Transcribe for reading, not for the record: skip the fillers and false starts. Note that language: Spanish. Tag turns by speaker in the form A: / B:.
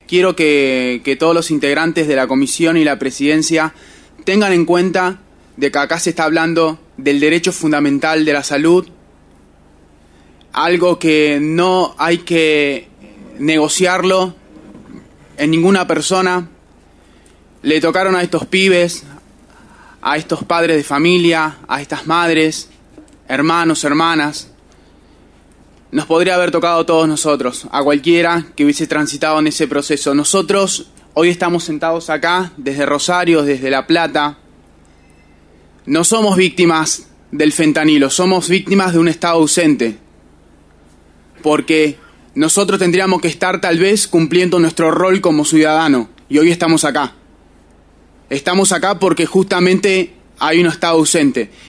A: quiero que todos los integrantes de la comisión y la presidencia tengan en cuenta de que acá se está hablando del derecho fundamental de la salud, algo que no hay que negociarlo en ninguna persona. Le tocaron a estos pibes, a estos padres de familia, a estas madres, hermanos, hermanas. Nos podría haber tocado a todos nosotros, a cualquiera que hubiese transitado en ese proceso. Nosotros hoy estamos sentados acá, desde Rosario, desde La Plata. No somos víctimas del fentanilo, somos víctimas de un Estado ausente. Porque nosotros tendríamos que estar tal vez cumpliendo nuestro rol como ciudadano. Y hoy estamos acá. Estamos acá porque justamente hay un Estado ausente.